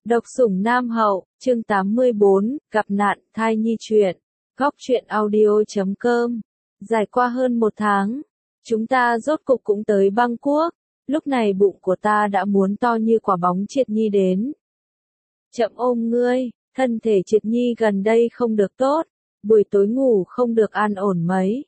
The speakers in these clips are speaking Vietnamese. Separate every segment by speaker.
Speaker 1: Độc sủng Nam Hậu, chương 84, gặp nạn, thai nhi truyện. Góc truyện audio.com. Dài qua hơn 1 tháng, chúng ta rốt cục cũng tới Bangkok. Lúc này bụng của ta đã muốn to như quả bóng. Triệt Nhi đến. Chậm ôm ngươi, thân thể Triệt Nhi gần đây không được tốt, buổi tối ngủ không được an ổn mấy.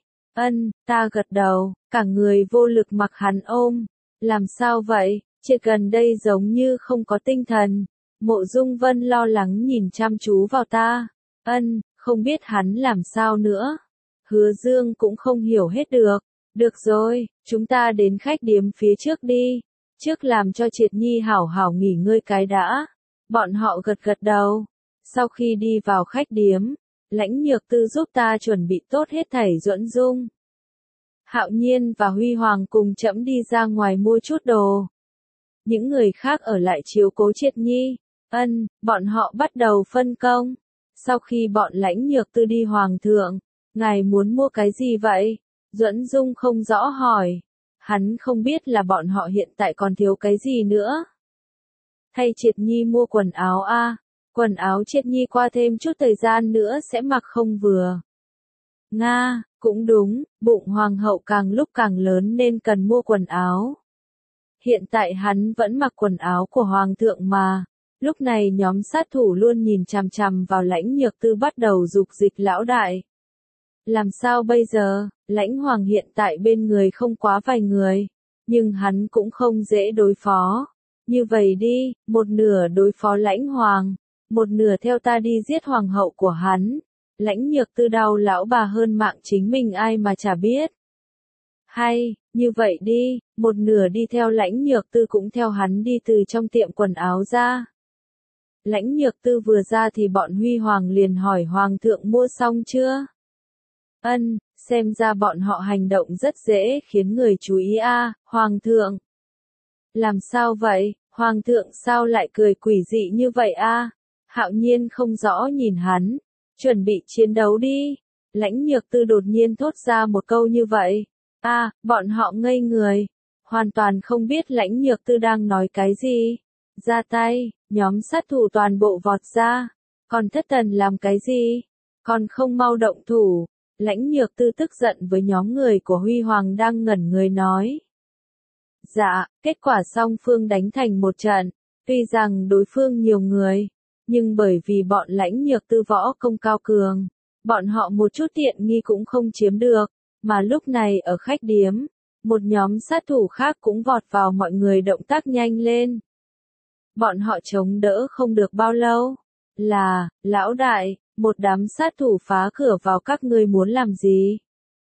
Speaker 1: Ta gật đầu, cả người vô lực mặc hắn ôm. Làm sao vậy? Triệt gần đây giống như không có tinh thần. Mộ Dung Vân lo lắng nhìn chăm chú vào ta. Không biết hắn làm sao nữa. Hứa Dương cũng không hiểu hết được. Được rồi, chúng ta đến khách điếm phía trước đi. Trước làm cho Triệt Nhi hảo hảo nghỉ ngơi cái đã. Bọn họ gật gật đầu. Sau khi đi vào khách điếm, Lãnh Nhược Tư giúp ta chuẩn bị tốt hết thảy Duẫn Dung. Hạo Nhiên và Huy Hoàng cùng trẫm đi ra ngoài mua chút đồ. Những người khác ở lại chiếu cố Triệt Nhi. Bọn họ bắt đầu phân công. Sau khi bọn Lãnh Nhược Tư đi, Hoàng thượng, ngài muốn mua cái gì vậy? Duẫn Dung không rõ hỏi. Hắn không biết là bọn họ hiện tại còn thiếu cái gì nữa. Thay Triệt Nhi mua quần áo a. Quần áo Triệt Nhi qua thêm chút thời gian nữa sẽ mặc không vừa. Nga, cũng đúng, bụng hoàng hậu càng lúc càng lớn nên cần mua quần áo. Hiện tại hắn vẫn mặc quần áo của hoàng thượng mà. Lúc này nhóm sát thủ luôn nhìn chằm chằm vào Lãnh Nhược Tư bắt đầu dục dịch lão đại. Làm sao bây giờ? Lãnh Hoàng hiện tại bên người không quá vài người, nhưng hắn cũng không dễ đối phó. Như vậy đi, một nửa đối phó Lãnh Hoàng, một nửa theo ta đi giết hoàng hậu của hắn. Lãnh Nhược Tư đau lão bà hơn mạng chính mình ai mà chả biết. Hay, như vậy đi, một nửa đi theo Lãnh Nhược Tư cũng theo hắn đi từ trong tiệm quần áo ra. Lãnh Nhược Tư vừa ra thì bọn Huy Hoàng liền hỏi Hoàng thượng mua xong chưa? Xem ra bọn họ hành động rất dễ khiến người chú ý a. Hoàng thượng. Làm sao vậy? Hoàng thượng sao lại cười quỷ dị như vậy a? Hạo Nhiên không rõ nhìn hắn. Chuẩn bị chiến đấu đi. Lãnh Nhược Tư đột nhiên thốt ra một câu như vậy. Bọn họ ngây người. Hoàn toàn không biết Lãnh Nhược Tư đang nói cái gì. Ra tay, nhóm sát thủ toàn bộ vọt ra. Còn Thất Tần làm cái gì? Còn không mau động thủ. Lãnh Nhược Tư tức giận với nhóm người của Huy Hoàng đang ngẩn người nói. Dạ, kết quả song phương đánh thành một trận. Tuy rằng đối phương nhiều người, nhưng bởi vì bọn Lãnh Nhược Tư võ công cao cường, bọn họ một chút tiện nghi cũng không chiếm được. Mà lúc này ở khách điếm, một nhóm sát thủ khác cũng vọt vào, mọi người động tác nhanh lên. Bọn họ chống đỡ không được bao lâu. Lão đại, một đám sát thủ phá cửa vào, các ngươi muốn làm gì?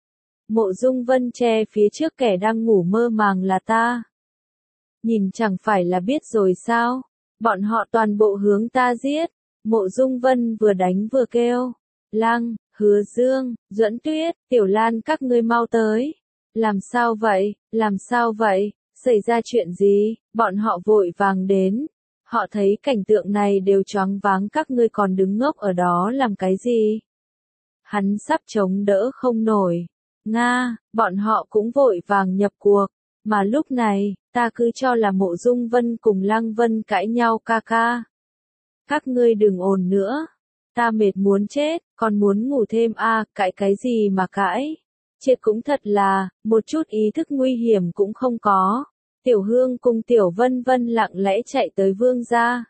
Speaker 1: Mộ Dung Vân che phía trước kẻ đang ngủ mơ màng là ta. Nhìn chẳng phải là biết rồi sao? Bọn họ toàn bộ hướng ta giết. Mộ Dung Vân vừa đánh vừa kêu. Lăng, Hứa Dương, Duẫn Tuyết, Tiểu Lan các ngươi mau tới. Làm sao vậy? Làm sao vậy? Xảy ra chuyện gì? Bọn họ vội vàng đến. Họ thấy cảnh tượng này đều choáng váng, các ngươi còn đứng ngốc ở đó làm cái gì? Hắn sắp chống đỡ không nổi. Nga, bọn họ cũng vội vàng nhập cuộc. Mà lúc này, ta cứ cho là Mộ Dung Vân cùng Lăng Vân cãi nhau ca ca. Các ngươi đừng ồn nữa. Ta mệt muốn chết, còn muốn ngủ thêm cãi cái gì mà cãi. Triệt cũng thật là, một chút ý thức nguy hiểm cũng không có. Tiểu Hương cùng Tiểu Vân Vân lặng lẽ chạy tới Vương gia.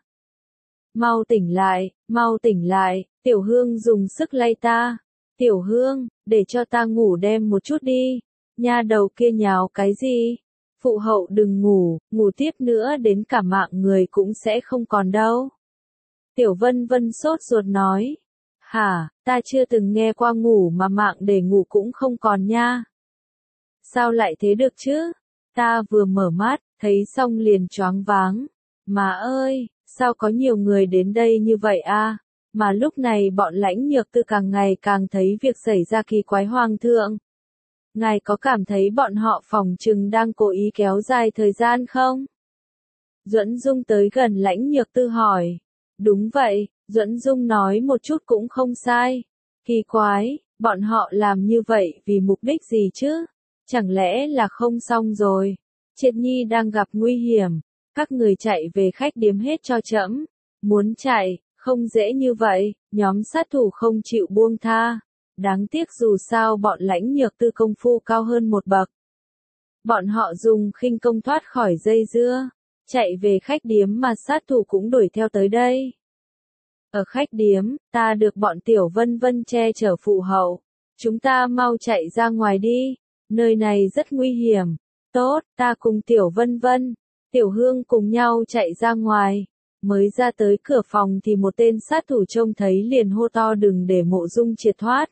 Speaker 1: Mau tỉnh lại, Tiểu Hương dùng sức lay ta. Tiểu Hương, để cho ta ngủ đêm một chút đi. Nha đầu kia nháo cái gì? Phụ hậu đừng ngủ, ngủ tiếp nữa đến cả mạng người cũng sẽ không còn đâu. Tiểu Vân Vân sốt ruột nói. Hả, ta chưa từng nghe qua ngủ mà mạng để ngủ cũng không còn nha. Sao lại thế được chứ? Ta vừa mở mắt, thấy xong liền choáng váng. Má ơi, sao có nhiều người đến đây như vậy a? Mà lúc này bọn Lãnh Nhược Tư càng ngày càng thấy việc xảy ra kỳ quái. Hoàng thượng, ngài có cảm thấy bọn họ phỏng chừng đang cố ý kéo dài thời gian không? Duẫn Dung tới gần Lãnh Nhược Tư hỏi. Đúng vậy, Duẫn Dung nói một chút cũng không sai. Kỳ quái, bọn họ làm như vậy vì mục đích gì chứ? Chẳng lẽ là không xong rồi? Triệt Nhi đang gặp nguy hiểm. Các người chạy về khách điếm hết cho trẫm. Muốn chạy, không dễ như vậy, nhóm sát thủ không chịu buông tha. Đáng tiếc dù sao bọn Lãnh Nhược Tư công phu cao hơn một bậc. Bọn họ dùng khinh công thoát khỏi dây dưa, chạy về khách điếm mà sát thủ cũng đuổi theo tới đây. Ở khách điếm, ta được bọn Tiểu Vân Vân che chở phụ hậu. Chúng ta mau chạy ra ngoài đi, nơi này rất nguy hiểm. Tốt, ta cùng Tiểu Vân Vân, Tiểu Hương cùng nhau chạy ra ngoài. Mới ra tới cửa phòng thì một tên sát thủ trông thấy liền hô to đừng để Mộ Dung Triệt thoát.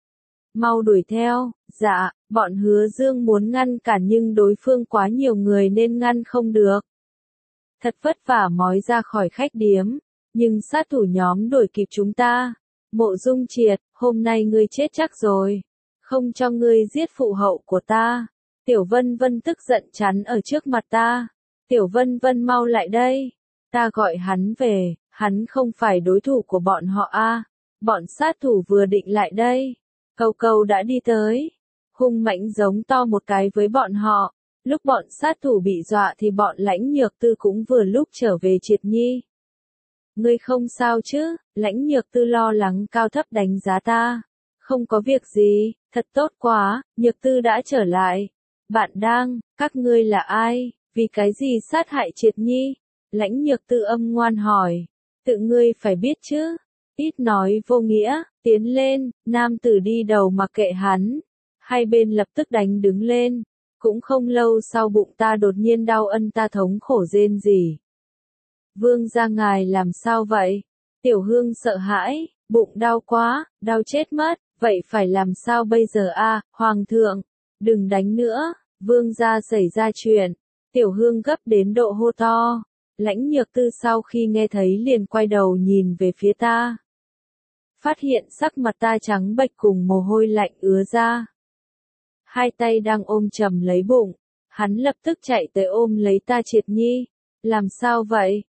Speaker 1: Mau đuổi theo, dạ, bọn Hứa Dương muốn ngăn cản nhưng đối phương quá nhiều người nên ngăn không được. Thật vất vả mói ra khỏi khách điếm, nhưng sát thủ nhóm đuổi kịp chúng ta. Mộ Dung Triệt, hôm nay ngươi chết chắc rồi, không cho ngươi giết phụ hậu của ta. Tiểu Vân Vân tức giận chắn ở trước mặt ta. Tiểu Vân Vân mau lại đây, ta gọi hắn về, hắn không phải đối thủ của bọn họ a. Bọn sát thủ vừa định lại đây, Cầu Cầu đã đi tới, hung mãnh giống to một cái với bọn họ. Lúc bọn sát thủ bị dọa thì bọn Lãnh Nhược Tư cũng vừa lúc trở về Triệt Nhi. Ngươi không sao chứ? Lãnh Nhược Tư lo lắng cao thấp đánh giá ta. Không có việc gì, thật tốt quá, Nhược Tư đã trở lại. Bạn đang, các ngươi là ai? Vì cái gì sát hại Triệt Nhi? Lãnh Nhược Tư âm ngoan hỏi. Tự ngươi phải biết chứ. Ít nói vô nghĩa, tiến lên, nam tử đi đầu mặc kệ hắn. Hai bên lập tức đánh đứng lên. Cũng không lâu sau bụng ta đột nhiên đau ta thống khổ rên rỉ. Vương gia ngài làm sao vậy? Tiểu Hương sợ hãi, bụng đau quá, đau chết mất, vậy phải làm sao bây giờ a? Hoàng thượng, đừng đánh nữa, vương gia xảy ra chuyện. Tiểu Hương gấp đến độ hô to. Lãnh Nhược Tư sau khi nghe thấy liền quay đầu nhìn về phía ta. Phát hiện sắc mặt ta trắng bệch cùng mồ hôi lạnh ứa ra. Hai tay đang ôm chầm lấy bụng, hắn lập tức chạy tới ôm lấy ta Triệt Nhi. Làm sao vậy,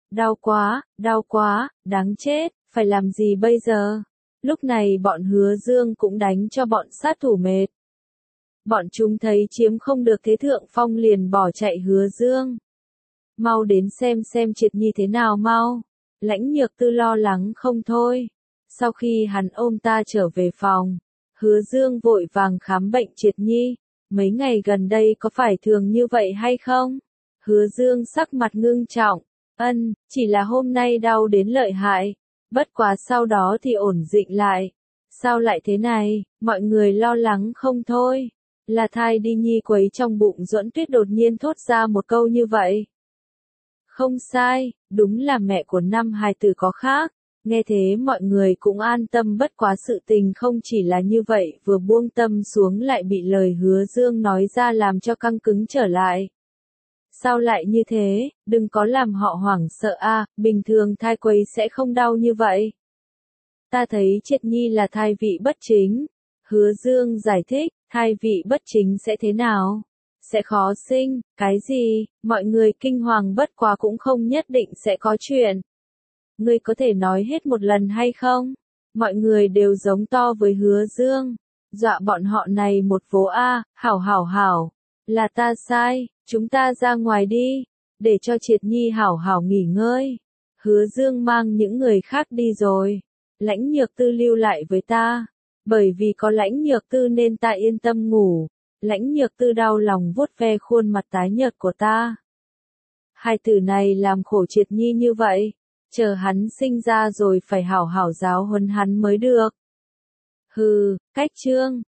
Speaker 1: đau quá, đáng chết, phải làm gì bây giờ? Lúc này bọn Hứa Dương cũng đánh cho bọn sát thủ mệt. Bọn chúng thấy chiếm không được thế thượng phong liền bỏ chạy Hứa Dương. Mau đến xem Triệt Nhi thế nào mau. Lãnh Nhược Tư lo lắng không thôi. Sau khi hắn ôm ta trở về phòng, Hứa Dương vội vàng khám bệnh Triệt Nhi. Mấy ngày gần đây có phải thường như vậy hay không? Hứa Dương sắc mặt ngưng trọng. Chỉ là hôm nay đau đến lợi hại. Bất quá sau đó thì ổn định lại. Sao lại thế này? Mọi người lo lắng không thôi. Là thai đi nhi quấy trong bụng Duẫn Tuyết đột nhiên thốt ra một câu như vậy. Không sai, đúng là mẹ của năm hài tử có khác. Nghe thế mọi người cũng an tâm bất quá sự tình không chỉ là như vậy vừa buông tâm xuống lại bị lời Hứa Dương nói ra làm cho căng cứng trở lại. Sao lại như thế, đừng có làm họ hoảng sợ a, bình thường thai quấy sẽ không đau như vậy. Ta thấy Triệt Nhi là thai vị bất chính. Hứa Dương giải thích, thai vị bất chính sẽ thế nào? Sẽ khó sinh, cái gì, mọi người kinh hoàng bất quá cũng không nhất định sẽ có chuyện. Ngươi có thể nói hết một lần hay không? Mọi người đều giống to với Hứa Dương. Dọa bọn họ này một vố a, hảo. Là ta sai, chúng ta ra ngoài đi. Để cho Triệt Nhi hảo nghỉ ngơi. Hứa Dương mang những người khác đi rồi. Lãnh Nhược Tư lưu lại với ta. Bởi vì có Lãnh Nhược Tư nên ta yên tâm ngủ. Lãnh Nhược Tư đau lòng vuốt ve khuôn mặt tái nhợt của ta. Hai từ này làm khổ Triệt Nhi như vậy. Chờ hắn sinh ra rồi phải hảo giáo huấn hắn mới được. Hừ, cách chương.